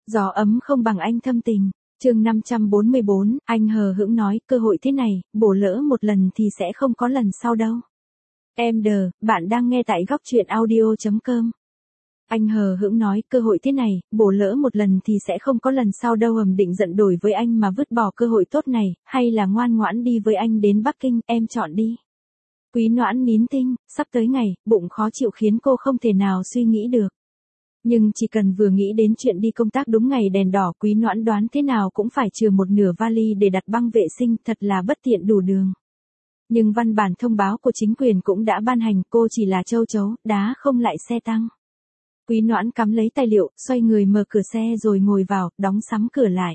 Gió ấm không bằng anh thâm tình. Chương 544, anh hờ hững nói, cơ hội thế này, bổ lỡ một lần thì sẽ không có lần sau đâu. Em đờ, bạn đang nghe tại góc truyện audio.com. Anh hờ hững nói, cơ hội thế này, bổ lỡ một lần thì sẽ không có lần sau đâu. Định giận đổi với anh mà vứt bỏ cơ hội tốt này, hay là ngoan ngoãn đi với anh đến Bắc Kinh, em chọn đi. Quý Noãn nín thinh, sắp tới ngày, bụng khó chịu khiến cô không thể nào suy nghĩ được. Nhưng chỉ cần vừa nghĩ đến chuyện đi công tác đúng ngày đèn đỏ, Quý Noãn đoán thế nào cũng phải chừa một nửa vali để đặt băng vệ sinh, thật là bất tiện đủ đường. Nhưng văn bản thông báo của chính quyền cũng đã ban hành, cô chỉ là châu chấu, đá không lại xe tăng. Quý Noãn cắm lấy tài liệu, xoay người mở cửa xe rồi ngồi vào, đóng sắm cửa lại.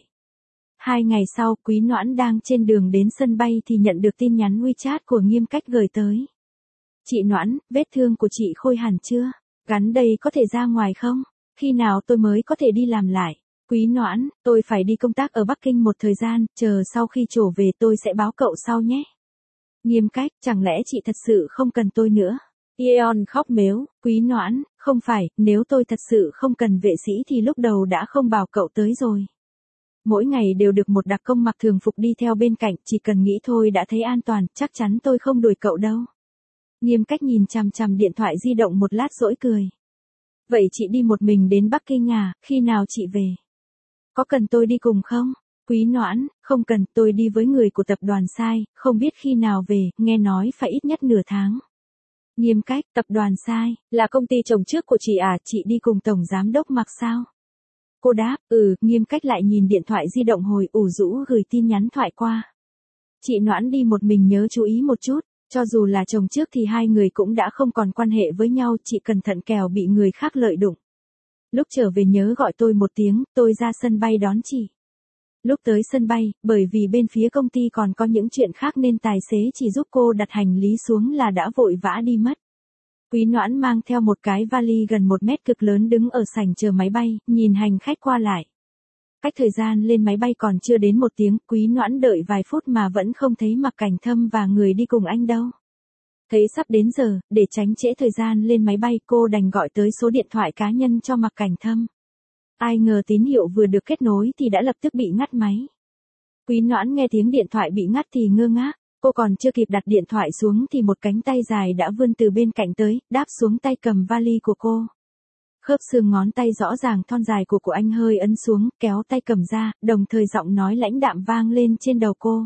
2 ngày sau, Quý Noãn đang trên đường đến sân bay thì nhận được tin nhắn WeChat của Nghiêm Cách gửi tới. Chị Noãn, vết thương của chị khôi hẳn chưa? Gắn đây có thể ra ngoài không? Khi nào tôi mới có thể đi làm lại? Quý Noãn, tôi phải đi công tác ở Bắc Kinh một thời gian, chờ sau khi trở về tôi sẽ báo cậu sau nhé. Nghiêm Cách, chẳng lẽ chị thật sự không cần tôi nữa? Yeon khóc mếu, Quý Noãn, không phải, nếu tôi thật sự không cần vệ sĩ thì lúc đầu đã không bảo cậu tới rồi. Mỗi ngày đều được một đặc công mặc thường phục đi theo bên cạnh, chỉ cần nghĩ thôi đã thấy an toàn, chắc chắn tôi không đuổi cậu đâu. Nghiêm Cách nhìn chằm chằm điện thoại di động một lát dỗi cười. Vậy chị đi một mình đến Bắc Kinh à, khi nào chị về? Có cần tôi đi cùng không? Quý Noãn, không cần, tôi đi với người của tập đoàn Sai, không biết khi nào về, nghe nói phải ít nhất nửa tháng. Nghiêm Cách, tập đoàn Sai, là công ty chồng trước của chị à, chị đi cùng tổng giám đốc Mạc sao? Cô đáp, Nghiêm Cách lại nhìn điện thoại di động hồi ủ rũ gửi tin nhắn thoại qua. Chị Noãn đi một mình nhớ chú ý một chút, cho dù là chồng trước thì hai người cũng đã không còn quan hệ với nhau, chị cẩn thận kẻo bị người khác lợi dụng. Lúc trở về nhớ gọi tôi một tiếng, tôi ra sân bay đón chị. Lúc tới sân bay, bởi vì bên phía công ty còn có những chuyện khác nên tài xế chỉ giúp cô đặt hành lý xuống là đã vội vã đi mất. Quý Noãn mang theo một cái vali gần 1 mét cực lớn đứng ở sảnh chờ máy bay, nhìn hành khách qua lại. Cách thời gian lên máy bay còn chưa đến 1 tiếng, Quý Noãn đợi vài phút mà vẫn không thấy Mạc Cảnh Thâm và người đi cùng anh đâu. Thấy sắp đến giờ, để tránh trễ thời gian lên máy bay, cô đành gọi tới số điện thoại cá nhân cho Mạc Cảnh Thâm. Ai ngờ tín hiệu vừa được kết nối thì đã lập tức bị ngắt máy. Quý Noãn nghe tiếng điện thoại bị ngắt thì ngơ ngác, cô còn chưa kịp đặt điện thoại xuống thì một cánh tay dài đã vươn từ bên cạnh tới, đáp xuống tay cầm vali của cô. Khớp xương ngón tay rõ ràng thon dài của anh hơi ấn xuống, kéo tay cầm ra, đồng thời giọng nói lãnh đạm vang lên trên đầu cô.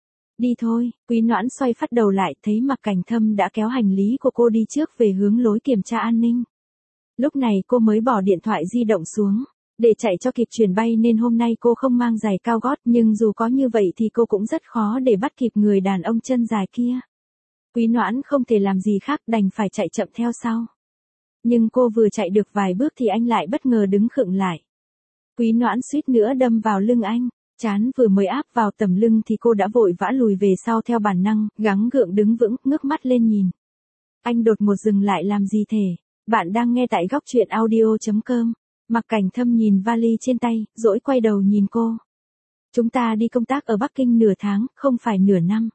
Đi thôi, Quý Noãn xoay phát đầu lại, thấy Mạc Cảnh Thâm đã kéo hành lý của cô đi trước về hướng lối kiểm tra an ninh. Lúc này cô mới bỏ điện thoại di động xuống. Để chạy cho kịp chuyển bay nên hôm nay cô không mang giày cao gót, nhưng dù có như vậy thì cô cũng rất khó để bắt kịp người đàn ông chân dài kia. Quý Noãn không thể làm gì khác, đành phải chạy chậm theo sau. Nhưng cô vừa chạy được vài bước thì anh lại bất ngờ đứng khựng lại. Quý Noãn suýt nữa đâm vào lưng anh, trán vừa mới áp vào tầm lưng thì cô đã vội vã lùi về sau theo bản năng, gắng gượng đứng vững, ngước mắt lên nhìn. Anh đột ngột dừng lại làm gì thế? Bạn đang nghe tại góc truyện audio.com. Mạc Cảnh Thâm nhìn vali trên tay, dỗi quay đầu nhìn cô. Chúng ta đi công tác ở Bắc Kinh nửa tháng, không phải nửa năm.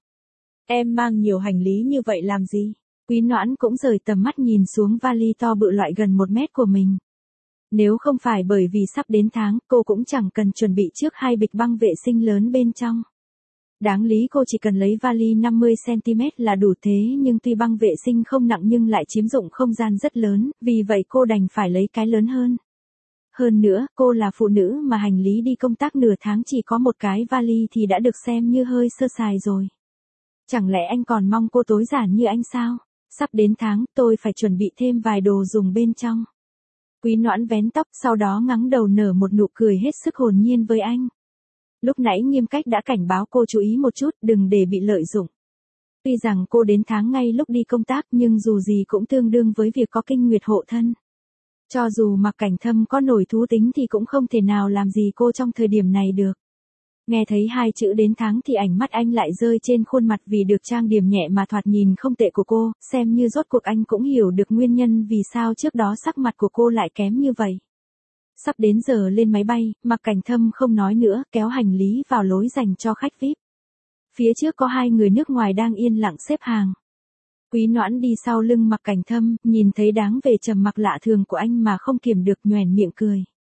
Em mang nhiều hành lý như vậy làm gì? Quý Noãn cũng rời tầm mắt nhìn xuống vali to bự loại gần 1 mét của mình. Nếu không phải bởi vì sắp đến tháng, cô cũng chẳng cần chuẩn bị trước 2 bịch băng vệ sinh lớn bên trong. Đáng lý cô chỉ cần lấy vali 50cm là đủ, thế nhưng tuy băng vệ sinh không nặng nhưng lại chiếm dụng không gian rất lớn, vì vậy cô đành phải lấy cái lớn hơn. Hơn nữa, cô là phụ nữ mà hành lý đi công tác nửa tháng chỉ có một cái vali thì đã được xem như hơi sơ sài rồi. Chẳng lẽ anh còn mong cô tối giản như anh sao? Sắp đến tháng, tôi phải chuẩn bị thêm vài đồ dùng bên trong. Quý Noãn vén tóc, sau đó ngắng đầu nở một nụ cười hết sức hồn nhiên với anh. Lúc nãy Nghiêm Cách đã cảnh báo cô chú ý một chút, đừng để bị lợi dụng. Tuy rằng cô đến tháng ngay lúc đi công tác nhưng dù gì cũng tương đương với việc có kinh nguyệt hộ thân. Cho dù Mạc Cảnh Thâm có nổi thú tính thì cũng không thể nào làm gì cô trong thời điểm này được. Nghe thấy 2 chữ đến tháng thì ánh mắt anh lại rơi trên khuôn mặt vì được trang điểm nhẹ mà thoạt nhìn không tệ của cô, xem như rốt cuộc anh cũng hiểu được nguyên nhân vì sao trước đó sắc mặt của cô lại kém như vậy. Sắp đến giờ lên máy bay, Mạc Cảnh Thâm không nói nữa, kéo hành lý vào lối dành cho khách VIP. Phía trước có 2 người nước ngoài đang yên lặng xếp hàng. Quý Noãn đi sau lưng Mạc Cảnh Thâm, nhìn thấy đáng về trầm mặc lạ thường của anh mà không kiềm được nhoẻn miệng cười.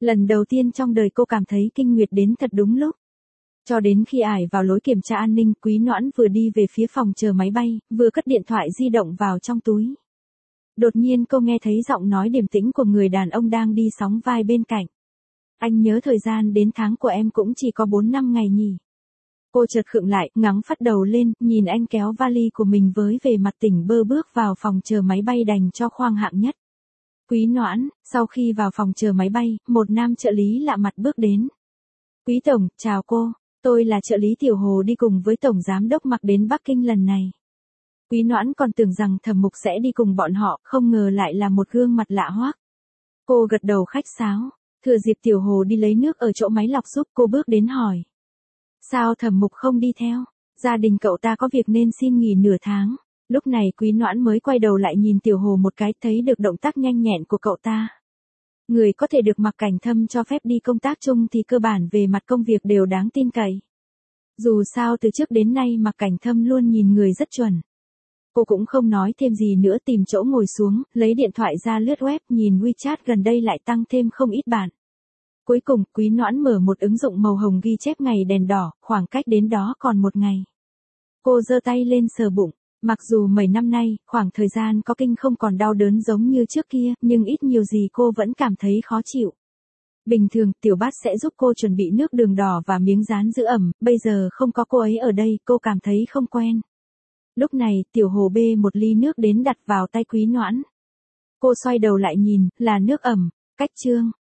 Lần đầu tiên trong đời cô cảm thấy kinh nguyệt đến thật đúng lúc. Cho đến khi ải vào lối kiểm tra an ninh, Quý Noãn vừa đi về phía phòng chờ máy bay, vừa cất điện thoại di động vào trong túi. Đột nhiên cô nghe thấy giọng nói điềm tĩnh của người đàn ông đang đi sóng vai bên cạnh. Anh nhớ thời gian đến tháng của em cũng chỉ có 4-5 ngày nhỉ. Cô chợt khựng lại, ngắng phát đầu lên, nhìn anh kéo vali của mình với vẻ mặt tỉnh bơ bước vào phòng chờ máy bay dành cho khoang hạng nhất. Quý Noãn, sau khi vào phòng chờ máy bay, một nam trợ lý lạ mặt bước đến. Quý Tổng, chào cô, tôi là trợ lý Tiểu Hồ đi cùng với Tổng Giám đốc Mạc đến Bắc Kinh lần này. Quý Noãn còn tưởng rằng Thẩm Mục sẽ đi cùng bọn họ, không ngờ lại là một gương mặt lạ hoắc. Cô gật đầu khách sáo, thừa dịp Tiểu Hồ đi lấy nước ở chỗ máy lọc giúp, cô bước đến hỏi. Sao Thẩm Mục không đi theo? Gia đình cậu ta có việc nên xin nghỉ nửa tháng. Lúc này Quý Noãn mới quay đầu lại nhìn Tiểu Hồ một cái, thấy được động tác nhanh nhẹn của cậu ta. Người có thể được Mạc Cảnh Thâm cho phép đi công tác chung thì cơ bản về mặt công việc đều đáng tin cậy. Dù sao từ trước đến nay Mạc Cảnh Thâm luôn nhìn người rất chuẩn. Cô cũng không nói thêm gì nữa, tìm chỗ ngồi xuống, lấy điện thoại ra lướt web, nhìn WeChat gần đây lại tăng thêm không ít bạn. Cuối cùng, Quý Noãn mở một ứng dụng màu hồng ghi chép ngày đèn đỏ, khoảng cách đến đó còn một ngày. Cô giơ tay lên sờ bụng. Mặc dù mấy năm nay, khoảng thời gian có kinh không còn đau đớn giống như trước kia, nhưng ít nhiều gì cô vẫn cảm thấy khó chịu. Bình thường, Tiểu Bát sẽ giúp cô chuẩn bị nước đường đỏ và miếng dán giữ ẩm, bây giờ không có cô ấy ở đây, cô cảm thấy không quen. Lúc này, Tiểu Hồ bê một ly nước đến đặt vào tay Quý Noãn. Cô xoay đầu lại nhìn, là nước ẩm, cách chương.